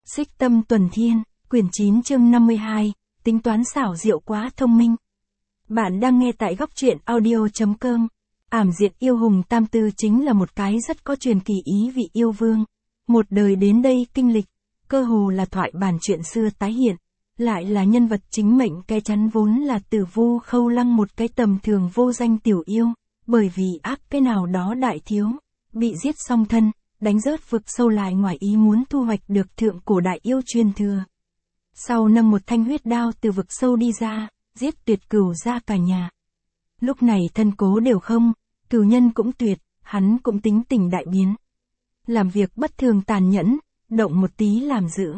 Xích Tâm Tuần Thiên, quyển 9 chương 52, tính toán xảo diệu quá thông minh. Bạn đang nghe tại góc truyện audio.com. Ảm Diệt Yêu Hùng Tam Tư chính là một cái rất có truyền kỳ ý vị yêu vương. Một đời đến đây kinh lịch, cơ hồ là thoại bản chuyện xưa tái hiện, lại là nhân vật chính mệnh cái chắn vốn là Tử Vu Khâu Lăng, một cái tầm thường vô danh tiểu yêu, bởi vì ác cái nào đó đại thiếu, bị giết song thân, đánh rớt vực sâu lại ngoài ý muốn thu hoạch được thượng cổ đại yêu truyền thừa. Sau nâng một thanh huyết đao từ vực sâu đi ra, giết tuyệt cửu ra cả nhà. Lúc này thân cố đều không, cửu nhân cũng tuyệt, hắn cũng tính tình đại biến. Làm việc bất thường tàn nhẫn, động một tí làm dữ.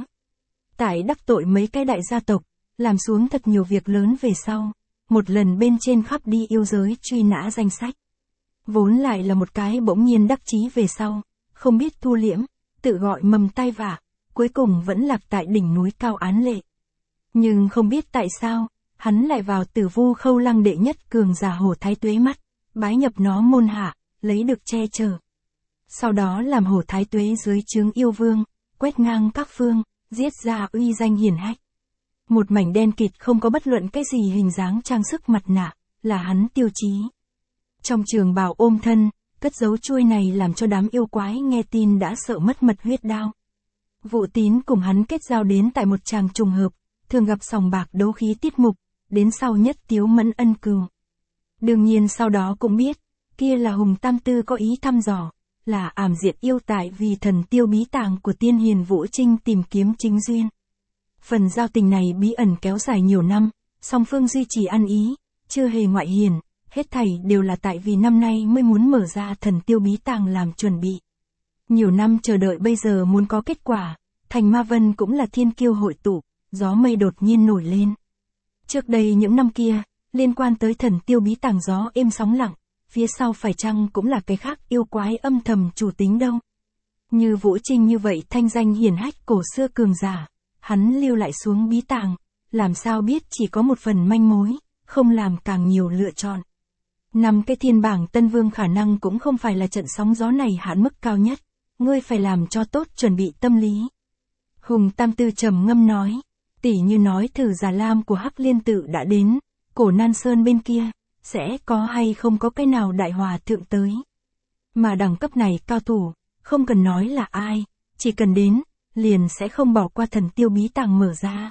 Tại đắc tội mấy cái đại gia tộc, làm xuống thật nhiều việc lớn về sau, một lần bên trên khắp đi yêu giới truy nã danh sách. Vốn lại là một cái bỗng nhiên đắc chí về sau, không biết thu liễm, tự gọi mầm tai vạ, cuối cùng vẫn lạc tại đỉnh núi cao án lệ. Nhưng không biết tại sao, hắn lại vào Tử Vu Khâu Lăng đệ nhất cường giả Hổ Thái Tuế mắt, bái nhập nó môn hạ, lấy được che chở. Sau đó làm Hổ Thái Tuế dưới trướng yêu vương, quét ngang các phương, giết ra uy danh hiển hách. Một mảnh đen kịt không có bất luận cái gì hình dáng trang sức mặt nạ, là hắn tiêu chí. Trong trường bào ôm thân, cất giấu chuôi này làm cho đám yêu quái nghe tin đã sợ mất mật huyết đao. Vụ Tín cùng hắn kết giao đến tại một tràng trùng hợp, thường gặp sòng bạc đấu khí tiết mục, đến sau nhất tiếu mẫn ân cừu. Đương nhiên sau đó cũng biết, kia là Hùng Tam Tư có ý thăm dò, là Ảm Diệt Yêu tại vì thần tiêu bí tàng của tiên hiền Vũ Trinh tìm kiếm chính duyên. Phần giao tình này bí ẩn kéo dài nhiều năm, song phương duy trì ăn ý, chưa hề ngoại hiển, hết thảy đều là tại vì năm nay mới muốn mở ra thần tiêu bí tàng làm chuẩn bị. Nhiều năm chờ đợi bây giờ muốn có kết quả, thành Ma Vân cũng là thiên kiêu hội tụ, gió mây đột nhiên nổi lên. Trước đây những năm kia, liên quan tới thần tiêu bí tàng gió êm sóng lặng, phía sau phải chăng cũng là cái khác yêu quái âm thầm chủ tính đâu. Như Vũ Trinh như vậy thanh danh hiển hách cổ xưa cường giả, hắn lưu lại xuống bí tàng, làm sao biết chỉ có một phần manh mối, không làm càng nhiều lựa chọn. Năm cái thiên bảng Tân Vương khả năng cũng không phải là trận sóng gió này hạn mức cao nhất, ngươi phải làm cho tốt chuẩn bị tâm lý. Hùng Tam Tư trầm ngâm nói, tỉ như nói thử Già Lam của Hắc Liên Tự đã đến, Cổ Nan Sơn bên kia, sẽ có hay không có cái nào đại hòa thượng tới. Mà đẳng cấp này cao thủ, không cần nói là ai, chỉ cần đến, liền sẽ không bỏ qua thần tiêu bí tàng mở ra.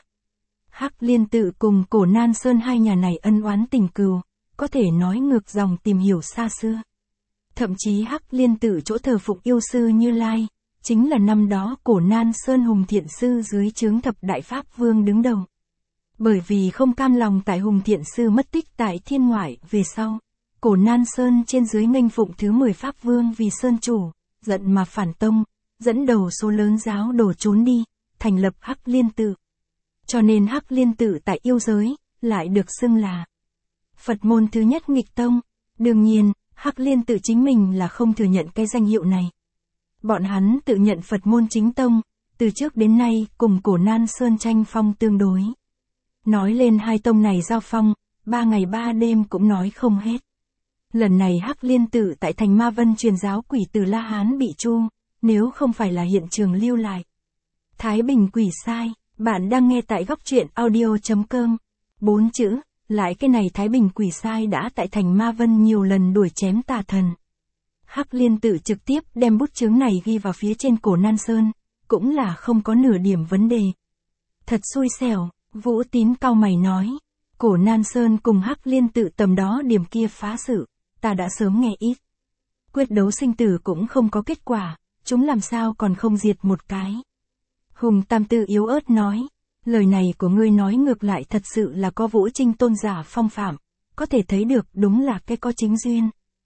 Hắc Liên Tự cùng Cổ Nan Sơn hai nhà này ân oán tình cừu, có thể nói ngược dòng tìm hiểu xa xưa. Thậm chí Hắc Liên Tự chỗ thờ phụng yêu sư Như Lai, chính là năm đó Cổ Nan Sơn Hùng Thiện Sư dưới trướng thập đại pháp vương đứng đầu. Bởi vì không cam lòng tại Hùng Thiện Sư mất tích tại thiên ngoại về sau, Cổ Nan Sơn trên dưới nghênh phụng thứ 10 pháp vương vì sơn chủ, giận mà phản tông, dẫn đầu số lớn giáo đồ trốn đi, thành lập Hắc Liên Tự. Cho nên Hắc Liên Tự tại yêu giới, lại được xưng là Phật môn thứ nhất nghịch tông. Đương nhiên, Hắc Liên Tự chính mình là không thừa nhận cái danh hiệu này. Bọn hắn tự nhận Phật môn chính tông, từ trước đến nay cùng Cổ Nan Sơn tranh phong tương đối. Nói lên hai tông này giao phong, 3 ngày 3 đêm cũng nói không hết. Lần này Hắc Liên Tự tại thành Ma Vân truyền giáo quỷ tử La Hán bị tru, nếu không phải là hiện trường lưu lại. Thái Bình quỷ sai, bạn đang nghe tại góc truyện audio.com. 4 chữ, lại cái này Thái Bình quỷ sai đã tại thành Ma Vân nhiều lần đuổi chém tà thần. Hắc Liên Tự trực tiếp đem bút chướng này ghi vào phía trên Cổ Nan Sơn, cũng là không có nửa điểm vấn đề. Thật xui xẻo, Vũ Tín cau mày nói, Cổ Nan Sơn cùng Hắc Liên Tự tầm đó điểm kia phá sự, ta đã sớm nghe ít. Quyết đấu sinh tử cũng không có kết quả, chúng làm sao còn không diệt một cái. Hùng Tam Tư yếu ớt nói, lời này của ngươi nói ngược lại thật sự là có Vũ Trinh tôn giả phong phạm, có thể thấy được đúng là cái có chính duyên.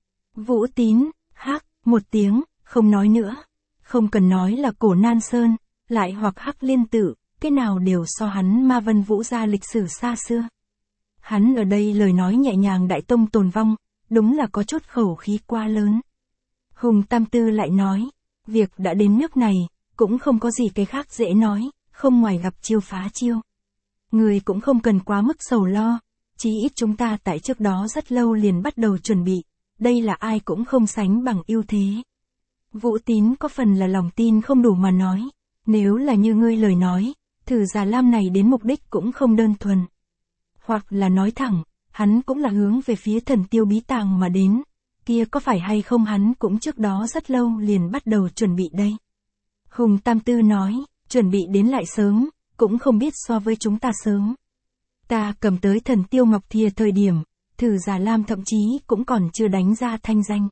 Vũ Tín, hắc, một tiếng, không nói nữa. Không cần nói là Cổ Nan Sơn, lại hoặc Hắc Liên Tự, cái nào đều so hắn Ma Vân Vũ gia lịch sử xa xưa. Hắn ở đây lời nói nhẹ nhàng đại tông tồn vong, đúng là có chút khẩu khí quá lớn. Hùng Tam Tư lại nói, việc đã đến nước này, cũng không có gì cái khác dễ nói, không ngoài gặp chiêu phá chiêu. Người cũng không cần quá mức sầu lo, chí ít chúng ta tại trước đó rất lâu liền bắt đầu chuẩn bị, đây là ai cũng không sánh bằng ưu thế. Vũ Tín có phần là lòng tin không đủ mà nói, Nếu là như ngươi lời nói, Thử Già Lam này đến mục đích cũng không đơn thuần. Hoặc là nói thẳng, hắn cũng là hướng về phía Thần Tiêu Bí Tàng mà đến, kia có phải hay không hắn cũng trước đó rất lâu liền bắt đầu chuẩn bị đây. Hùng Tam Tư nói, chuẩn bị đến lại sớm, cũng không biết so với chúng ta sớm. Ta cầm tới Thần Tiêu Ngọc Thìa thời điểm, Thử Già Lam thậm chí cũng còn chưa đánh ra thanh danh.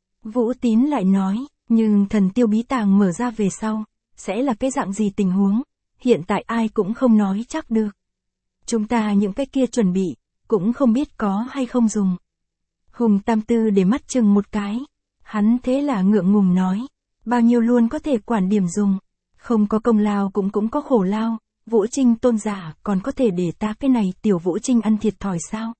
Vũ Tín lại nói, nhưng Thần Tiêu Bí Tàng mở ra về sau, sẽ là cái dạng gì tình huống, hiện tại ai cũng không nói chắc được. Chúng ta những cái kia chuẩn bị, cũng không biết có hay không dùng. Hùng Tam Tư để mắt chừng một cái, hắn thế là ngượng ngùng nói, bao nhiêu luôn có thể quản điểm dùng, không có công lao cũng có khổ lao, Vũ Trinh tôn giả còn có thể để ta cái này tiểu Vũ Trinh ăn thiệt thòi sao?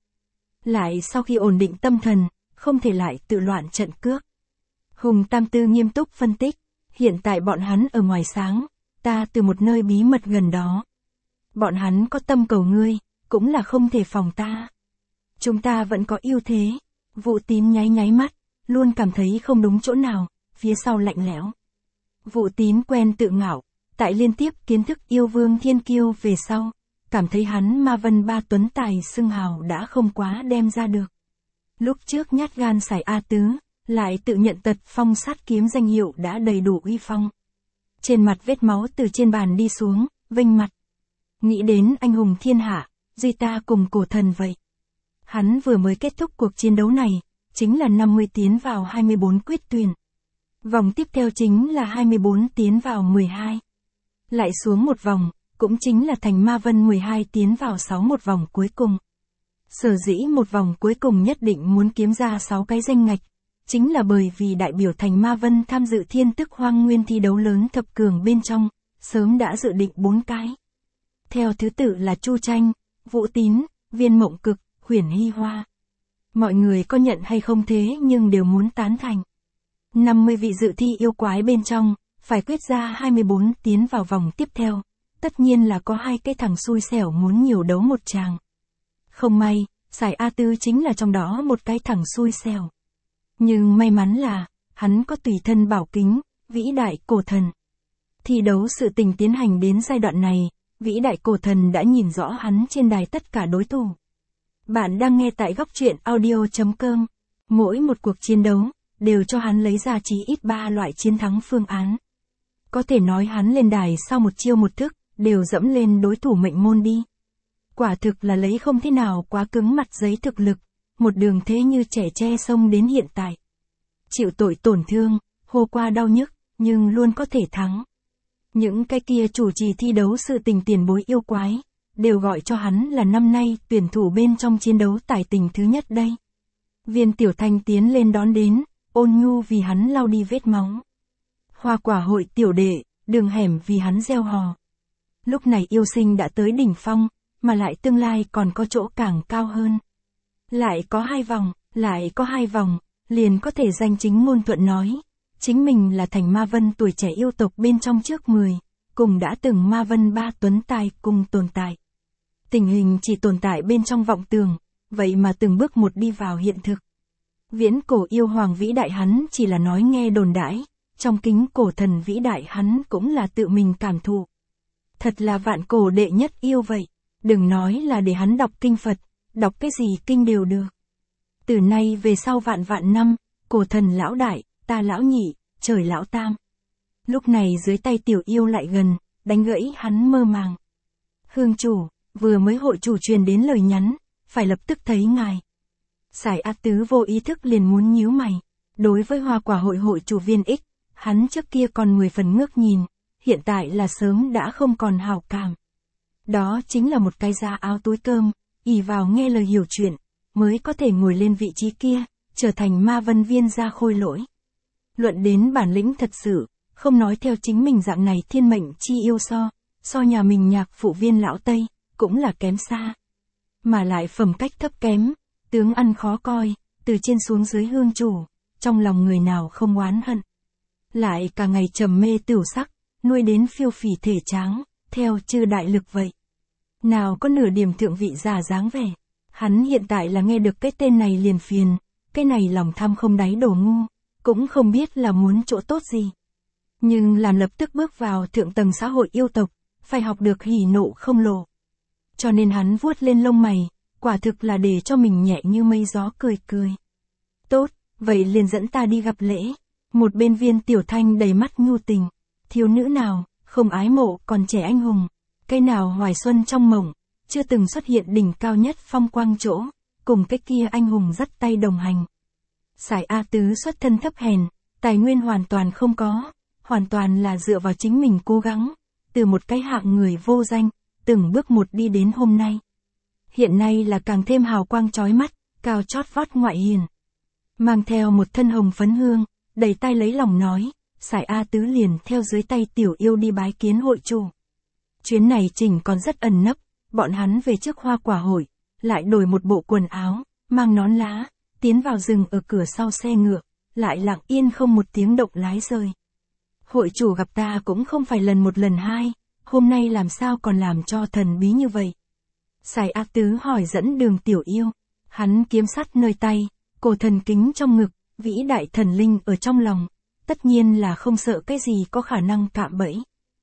Lại sau khi ổn định tâm thần, không thể lại tự loạn trận cước. Hùng Tam Tư nghiêm túc phân tích, hiện tại bọn hắn ở ngoài sáng, ta từ một nơi bí mật gần đó. Bọn hắn có tâm cầu ngươi, cũng là không thể phòng ta. Chúng ta vẫn có ưu thế. Vũ Tín nháy nháy mắt, luôn cảm thấy không đúng chỗ nào, phía sau lạnh lẽo. Vũ Tín quen tự ngạo, tại liên tiếp kiến thức yêu vương thiên kiêu về sau, cảm thấy hắn Ma Vân Ba Tuấn Tài xưng hào đã không quá đem ra được. Lúc trước nhát gan xài A Tứ, lại tự nhận tật phong sát kiếm danh hiệu đã đầy đủ uy phong. Trên mặt vết máu từ trên bàn đi xuống, vênh mặt. Nghĩ đến anh hùng thiên hạ, duy ta cùng cổ thần vậy. Hắn vừa mới kết thúc cuộc chiến đấu này, chính là 50 tiến vào 24 quyết tuyển. Vòng tiếp theo chính là 24 tiến vào 12. Lại xuống một vòng, cũng chính là thành Ma Vân 12 tiến vào 6 một vòng cuối cùng. Sở dĩ một vòng cuối cùng nhất định muốn kiếm ra 6 cái danh ngạch, chính là bởi vì đại biểu thành Ma Vân tham dự Thiên Tức Hoang Nguyên thi đấu lớn thập cường bên trong, sớm đã dự định 4 cái. Theo thứ tự là Chu Tranh, Vũ Tín, Viên Mộng Cực, Huyền Hy Hoa. Mọi người có nhận hay không thế nhưng đều muốn tán thành. 50 vị dự thi yêu quái bên trong, phải quyết ra 24 tiến vào vòng tiếp theo. Tất nhiên là có 2 cái thằng xui xẻo muốn nhiều đấu một tràng. Không may, Sải A Tư chính là trong đó một cái thằng xui xẻo. Nhưng may mắn là, hắn có tùy thân bảo kính, vĩ đại cổ thần. Thi đấu sự tình tiến hành đến giai đoạn này, vĩ đại cổ thần đã nhìn rõ hắn trên đài tất cả đối thủ. Bạn đang nghe tại góc truyện audio.com. Mỗi một cuộc chiến đấu, đều cho hắn lấy ra chí ít 3 loại chiến thắng phương án. Có thể nói hắn lên đài sau một chiêu một thức, đều dẫm lên đối thủ mệnh môn đi. Quả thực là lấy không thế nào quá cứng mặt giấy thực lực, một đường thế như trẻ tre sông đến hiện tại. Chịu tội tổn thương, hô qua đau nhức, nhưng luôn có thể thắng. Những cái kia chủ trì thi đấu sự tình tiền bối yêu quái, đều gọi cho hắn là năm nay tuyển thủ bên trong chiến đấu tài tình thứ nhất đây. Viên Tiểu Thanh tiến lên đón đến, ôn nhu vì hắn lau đi vết máu. Hoa Quả hội tiểu đệ, đường hẻm vì hắn gieo hò. Lúc này yêu sinh đã tới đỉnh phong, mà lại tương lai còn có chỗ càng cao hơn. Lại có 2 vòng, liền có thể danh chính ngôn thuận nói. Chính mình là thành Ma Vân tuổi trẻ yêu tộc bên trong trước 10, cùng đã từng Ma Vân Ba Tuấn Tài cùng tồn tại. Tình hình chỉ tồn tại bên trong vọng tưởng, vậy mà từng bước một đi vào hiện thực. Viễn cổ yêu hoàng vĩ đại hắn chỉ là nói nghe đồn đãi, trong kính cổ thần vĩ đại hắn cũng là tự mình cảm thụ. Thật là vạn cổ đệ nhất yêu vậy, đừng nói là để hắn đọc kinh Phật, đọc cái gì kinh đều được. Từ nay về sau vạn năm, cổ thần lão đại, ta lão nhị, trời lão tam. Lúc này dưới tay tiểu yêu lại gần, đánh gãy hắn mơ màng. Hương chủ, vừa mới hội chủ truyền đến lời nhắn, phải lập tức thấy ngài. Sải A Tứ vô ý thức liền muốn nhíu mày. Đối với Hoa Quả hội hội chủ Viên Ích, hắn trước kia còn 10 phần ngước nhìn, hiện tại là sớm đã không còn hảo cảm. Đó chính là một cái da áo túi cơm, ỷ vào nghe lời hiểu chuyện, mới có thể ngồi lên vị trí kia, trở thành Ma Vân Viên gia khôi lỗi. Luận đến bản lĩnh thật sự, không nói theo chính mình dạng này thiên mệnh chi yêu so nhà mình nhạc phụ Viên lão Tây, cũng là kém xa. Mà lại phẩm cách thấp kém, tướng ăn khó coi, từ trên xuống dưới hương chủ, trong lòng người nào không oán hận. Lại cả ngày trầm mê tửu sắc, nuôi đến phiêu phì thể tráng, theo chư đại lực vậy. Nào có nửa điểm thượng vị giả dáng vẻ. Hắn hiện tại là nghe được cái tên này liền phiền, cái này lòng tham không đáy đổ ngu, cũng không biết là muốn chỗ tốt gì. Nhưng làm lập tức bước vào thượng tầng xã hội yêu tộc, phải học được hỉ nộ không lộ. Cho nên hắn vuốt lên lông mày, quả thực là để cho mình nhẹ như mây gió cười cười. Tốt, vậy liền dẫn ta đi gặp lễ. Một bên Viên Tiểu Thanh đầy mắt nhu tình. Thiếu nữ nào, không ái mộ còn trẻ anh hùng. Cái nào hoài xuân trong mộng, chưa từng xuất hiện đỉnh cao nhất phong quang chỗ, cùng cái kia anh hùng dắt tay đồng hành. Sải A Tứ xuất thân thấp hèn, tài nguyên hoàn toàn không có, hoàn toàn là dựa vào chính mình cố gắng, từ một cái hạng người vô danh, từng bước một đi đến hôm nay. Hiện nay là càng thêm hào quang chói mắt, cao chót vót ngoại hiền. Mang theo một thân hồng phấn hương, đầy tay lấy lòng nói, Sải A Tứ liền theo dưới tay tiểu yêu đi bái kiến hội chủ. Chuyến này chỉnh còn rất ẩn nấp, bọn hắn về trước hoa quả hội, lại đổi một bộ quần áo, mang nón lá, tiến vào rừng ở cửa sau xe ngựa, lại lặng yên không một tiếng động lái rời. Hội chủ gặp ta cũng không phải lần một lần hai, hôm nay làm sao còn làm cho thần bí như vậy? Sải A Tứ hỏi dẫn đường tiểu yêu, hắn kiếm sắt nơi tay, cổ thần kính trong ngực, vĩ đại thần linh ở trong lòng, tất nhiên là không sợ cái gì có khả năng cạm bẫy.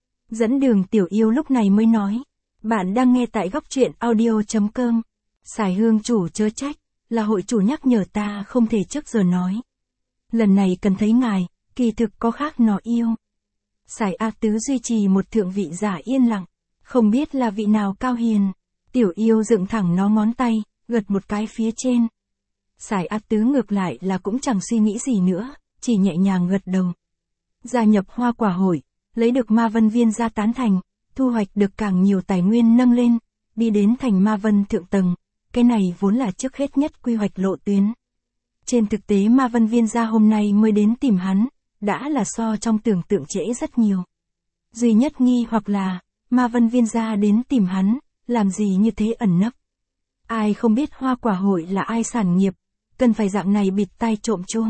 Dẫn đường tiểu yêu lúc này mới nói, bạn đang nghe tại góc truyện audio.com, Sải Hương chủ chớ trách, là hội chủ nhắc nhở ta không thể trước giờ nói. Lần này cần thấy ngài, kỳ thực có khác nọ yêu. Sải A Tứ duy trì một thượng vị giả yên lặng, không biết là vị nào cao hiền. Tiểu yêu dựng thẳng nó ngón tay, gật một cái phía trên. Sải A Tứ ngược lại là cũng chẳng suy nghĩ gì nữa, chỉ nhẹ nhàng gật đầu. Gia nhập hoa quả hội, lấy được Ma Vân Viên gia tán thành, thu hoạch được càng nhiều tài nguyên nâng lên, đi đến thành Ma Vân thượng tầng, cái này vốn là trước hết nhất quy hoạch lộ tuyến. Trên thực tế Ma Vân Viên gia hôm nay mới đến tìm hắn, đã là so trong tưởng tượng trễ rất nhiều. Duy nhất nghi hoặc là, Ma Vân Viên gia đến tìm hắn, làm gì như thế ẩn nấp. Ai không biết hoa quả hội là ai sản nghiệp, cần phải dạng này bịt tai trộm chuông.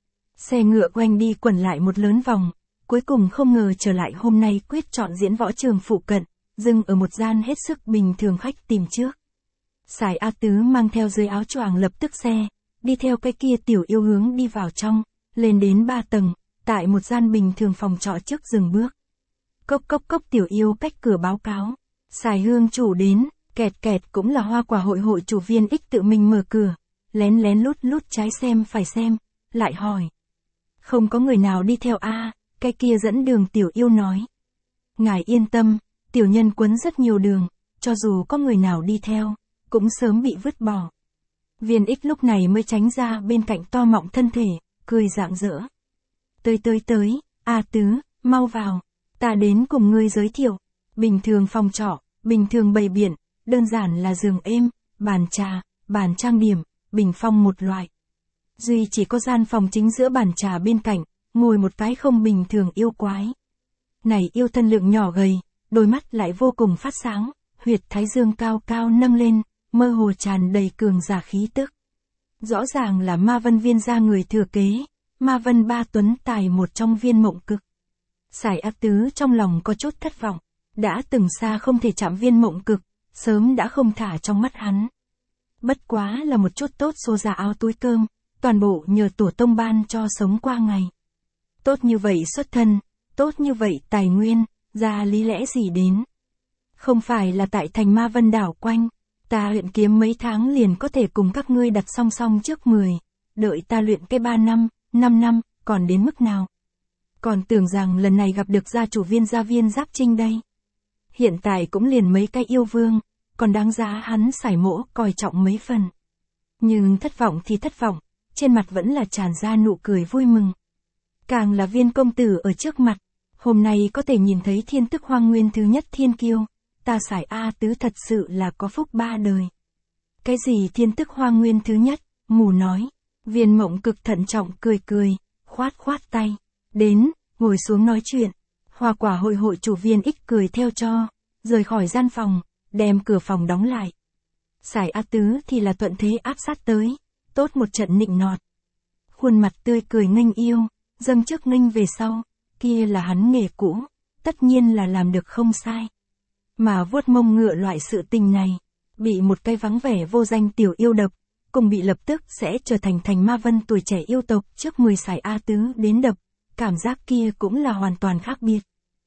Xe ngựa quanh đi quẩn lại một lớn vòng, cuối cùng không ngờ trở lại hôm nay quyết chọn diễn võ trường phụ cận, dừng ở một gian hết sức bình thường khách tìm trước. Sải A Tứ mang theo dưới áo choàng lập tức xe, đi theo cái kia tiểu yêu hướng đi vào trong, lên đến 3 tầng, tại một gian bình thường phòng trọ trước dừng bước. Cốc cốc cốc tiểu yêu cách cửa báo cáo, Sải Hương chủ đến, kẹt kẹt cũng là hoa quả hội hội chủ Viên Ích tự mình mở cửa, lén lén lút lút trái xem phải xem, lại hỏi. Không có người nào đi theo a? Cái kia dẫn đường tiểu yêu nói. Ngài yên tâm, tiểu nhân quấn rất nhiều đường, cho dù có người nào đi theo, cũng sớm bị vứt bỏ. Viên Ích lúc này mới tránh ra bên cạnh to mọng thân thể, cười rạng rỡ. Tới, A Tứ, mau vào, ta đến cùng ngươi giới thiệu. Bình thường phòng trọ, bình thường bày biện, đơn giản là giường êm, bàn trà, bàn trang điểm, bình phong một loại. Duy chỉ có gian phòng chính giữa bàn trà bên cạnh, ngồi một cái không bình thường yêu quái. Này yêu thân lượng nhỏ gầy, đôi mắt lại vô cùng phát sáng, huyệt thái dương cao cao nâng lên, mơ hồ tràn đầy cường giả khí tức. Rõ ràng là Ma Vân Viên gia người thừa kế, Ma Vân Ba Tuấn Tài một trong Viên Mộng Cực. Sải A Tứ trong lòng có chút thất vọng, đã từng xa không thể chạm Viên Mộng Cực, sớm đã không thả trong mắt hắn. Bất quá là một chút tốt xô ra áo túi cơm, toàn bộ nhờ tổ tông ban cho sống qua ngày. Tốt như vậy xuất thân, tốt như vậy tài nguyên, ra lý lẽ gì đến. Không phải là tại thành Ma Vân đảo quanh, ta luyện kiếm mấy tháng liền có thể cùng các ngươi đặt song song trước 10, đợi ta luyện cái 3 năm, 5 năm, còn đến mức nào. Còn tưởng rằng lần này gặp được gia chủ Viên gia Viên Giáp Trinh đây. Hiện tại cũng liền mấy cái yêu vương, còn đáng giá hắn Sải Mỗ coi trọng mấy phần. Nhưng thất vọng thì thất vọng, trên mặt vẫn là tràn ra nụ cười vui mừng. Càng là Viên công tử ở trước mặt, hôm nay có thể nhìn thấy thiên tức hoang nguyên thứ nhất thiên kiêu, ta Sải A Tứ thật sự là có phúc 3 đời. Cái gì thiên tức hoang nguyên thứ nhất, mù nói. Viên Mộng Cực thận trọng cười, khoát tay, đến, ngồi xuống nói chuyện. Hoa quả hội hội chủ Viên Ích cười theo cho, rời khỏi gian phòng, đem cửa phòng đóng lại. Sải A Tứ thì là thuận thế áp sát tới, tốt một trận nịnh nọt. Khuôn mặt tươi cười nghênh yêu, dâng trước nghênh về sau, kia là hắn nghề cũ, tất nhiên là làm được không sai. Mà vuốt mông ngựa loại sự tình này, bị một cái vắng vẻ vô danh tiểu yêu đập, cùng bị lập tức sẽ trở thành thành Ma Vân tuổi trẻ yêu tộc trước 10 Sải A Tứ đến đập, cảm giác kia cũng là hoàn toàn khác biệt.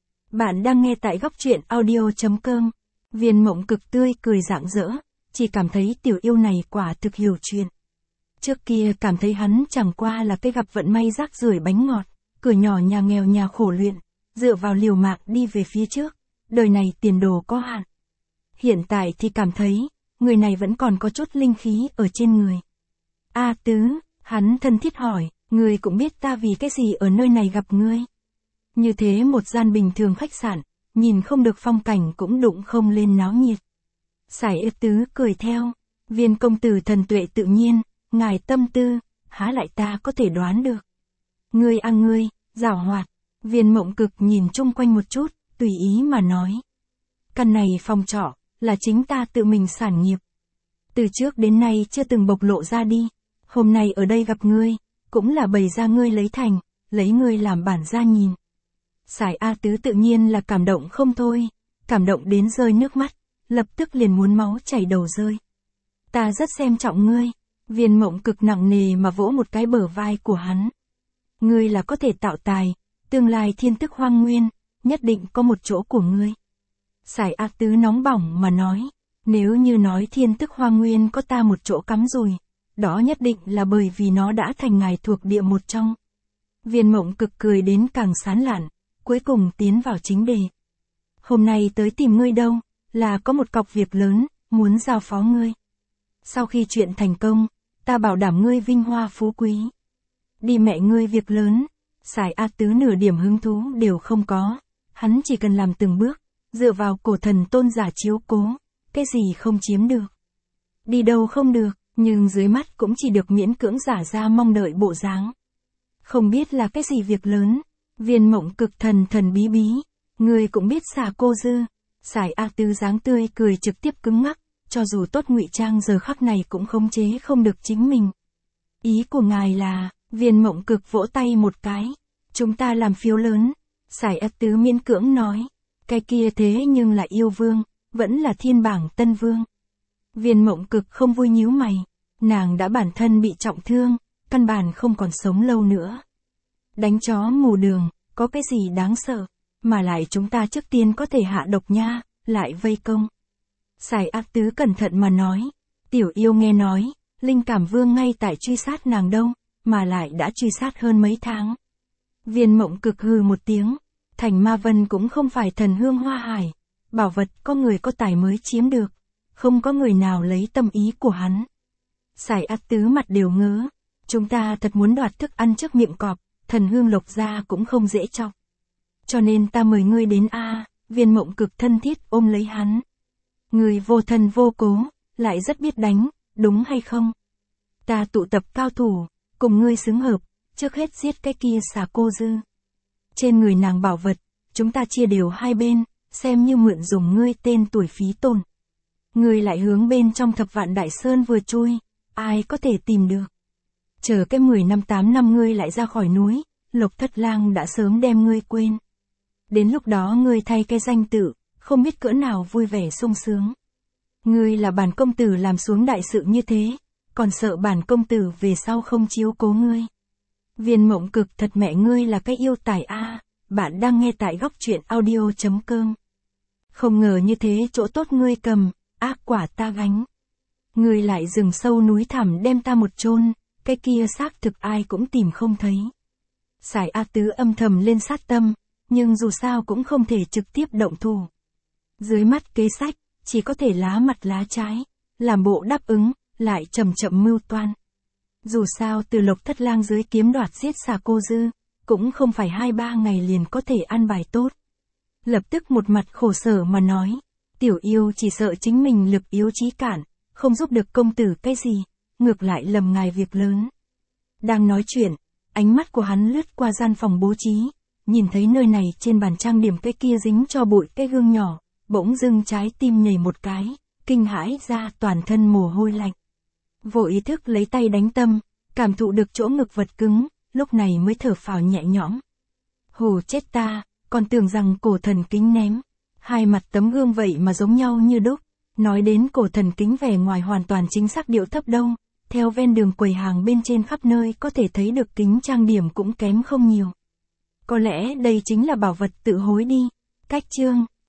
Bạn đang nghe tại góc truyện audio.com. Viên Mộng Cực tươi cười rạng rỡ, chỉ cảm thấy tiểu yêu này quả thực hiểu chuyện. Trước kia cảm thấy hắn chẳng qua là cái gặp vận may rác rưởi bánh ngọt, cửa nhỏ nhà nghèo nhà khổ luyện, dựa vào liều mạng đi về phía trước, đời này tiền đồ có hạn. Hiện tại thì cảm thấy, người này vẫn còn có chút linh khí ở trên người. A Tứ, hắn thân thiết hỏi, ngươi cũng biết ta vì cái gì ở nơi này gặp ngươi. Như thế một gian bình thường khách sạn, nhìn không được phong cảnh cũng đụng không lên náo nhiệt. Sải Tứ cười theo, Viên công tử thần tuệ tự nhiên, ngài tâm tư, há lại ta có thể đoán được. Ngươi a ngươi, giảo hoạt. Viên Mộng Cực nhìn chung quanh một chút, tùy ý mà nói. Căn này phòng trọ, là chính ta tự mình sản nghiệp. Từ trước đến nay chưa từng bộc lộ ra đi, hôm nay ở đây gặp ngươi, cũng là bày ra ngươi lấy ngươi làm bản gia nhìn. Sải A Tứ tự nhiên là cảm động không thôi, cảm động đến rơi nước mắt, lập tức liền muốn máu chảy đầu rơi. Ta rất xem trọng ngươi. Viên Mộng Cực nặng nề mà vỗ một cái bờ vai của hắn. Ngươi là có thể tạo tài, tương lai thiên tức hoang nguyên, nhất định có một chỗ của ngươi. Sải A Tứ nóng bỏng mà nói, nếu như nói thiên tức hoang nguyên có ta một chỗ cắm rùi, đó nhất định là bởi vì nó đã thành ngài thuộc địa một trong. Viên Mộng Cực cười đến càng sán lạn, cuối cùng tiến vào chính đề. Hôm nay tới tìm ngươi đâu, là có một cọc việc lớn, muốn giao phó ngươi. Sau khi chuyện thành công, ta bảo đảm ngươi vinh hoa phú quý. Đi mẹ ngươi việc lớn. Sải A Tứ nửa điểm hứng thú đều không có, hắn chỉ cần làm từng bước, dựa vào cổ thần tôn giả chiếu cố, cái gì không chiếm được. Đi đâu không được, nhưng dưới mắt cũng chỉ được miễn cưỡng giả ra mong đợi bộ dáng. Không biết là cái gì việc lớn. Viên Mộng Cực thần bí bí, ngươi cũng biết xà cô dư. Sải A Tứ dáng tươi cười trực tiếp cứng ngắc, cho dù tốt ngụy trang giờ khắc này cũng khống chế không được chính mình. Ý của ngài là, Viên Mộng Cực vỗ tay một cái, chúng ta làm phiếu lớn. Sải A Tứ miễn cưỡng nói, cái kia thế nhưng là yêu vương, vẫn là thiên bảng tân vương. Viên Mộng Cực không vui nhíu mày, nàng đã bản thân bị trọng thương, căn bản không còn sống lâu nữa. Đánh chó mù đường, có cái gì đáng sợ, mà lại chúng ta trước tiên có thể hạ độc nha, lại vây công. Sải A Tứ cẩn thận mà nói, tiểu yêu nghe nói, Linh Cảm Vương ngay tại truy sát nàng đâu, mà lại đã truy sát hơn mấy tháng. Viên Mộng Cực hừ một tiếng, Thành Ma Vân cũng không phải thần hương hoa hải, bảo vật có người có tài mới chiếm được, không có người nào lấy tâm ý của hắn. Sải A Tứ mặt đều ngớ, chúng ta thật muốn đoạt thức ăn trước miệng cọp, thần hương Lộc gia cũng không dễ chọc. Cho nên ta mời ngươi đến a. Viên Mộng Cực thân thiết ôm lấy hắn. Người vô thân vô cố, lại rất biết đánh, đúng hay không? Ta tụ tập cao thủ, cùng ngươi xứng hợp, trước hết giết cái kia xà cô dư. Trên người nàng bảo vật, chúng ta chia đều hai bên, xem như mượn dùng ngươi tên tuổi phí tổn. Ngươi lại hướng bên trong Thập Vạn Đại Sơn vừa chui, ai có thể tìm được. Chờ cái 10 năm 8 năm ngươi lại ra khỏi núi, Lộc Thất Lang đã sớm đem ngươi quên. Đến lúc đó ngươi thay cái danh tự, không biết cỡ nào vui vẻ sung sướng. Ngươi là bản công tử làm xuống đại sự như thế, còn sợ bản công tử về sau không chiếu cố ngươi. Viên Mộng Cực thật mẹ ngươi là cái yêu tài a. Bạn đang nghe tại góc truyện audio.com. Không ngờ như thế chỗ tốt ngươi cầm, ác quả ta gánh. Ngươi lại rừng sâu núi thẳm đem ta một chôn, cái kia xác thực ai cũng tìm không thấy. Sải A Tứ âm thầm lên sát tâm, nhưng dù sao cũng không thể trực tiếp động thủ. Dưới mắt kế sách, chỉ có thể lá mặt lá trái, làm bộ đáp ứng, lại chậm mưu toan. Dù sao từ Lộc Thất Lang dưới kiếm đoạt giết xà cô dư, cũng không phải 2-3 ngày liền có thể ăn bài tốt. Lập tức một mặt khổ sở mà nói, tiểu yêu chỉ sợ chính mình lực yếu trí cản, không giúp được công tử cái gì, ngược lại lầm ngài việc lớn. Đang nói chuyện, ánh mắt của hắn lướt qua gian phòng bố trí, nhìn thấy nơi này trên bàn trang điểm cái kia dính cho bụi cái gương nhỏ, bỗng dưng trái tim nhảy một cái, kinh hãi ra toàn thân mồ hôi lạnh. Vô ý thức lấy tay đánh tâm, cảm thụ được chỗ ngực vật cứng, lúc này mới thở phào nhẹ nhõm. Hù chết ta, còn tưởng rằng cổ thần kính ném. Hai mặt tấm gương vậy mà giống nhau như đúc. Nói đến cổ thần kính vẻ ngoài hoàn toàn chính xác điệu thấp đâu. Theo ven đường quầy hàng bên trên khắp nơi có thể thấy được kính trang điểm cũng kém không nhiều. Có lẽ đây chính là bảo vật tự hối đi. Cách chương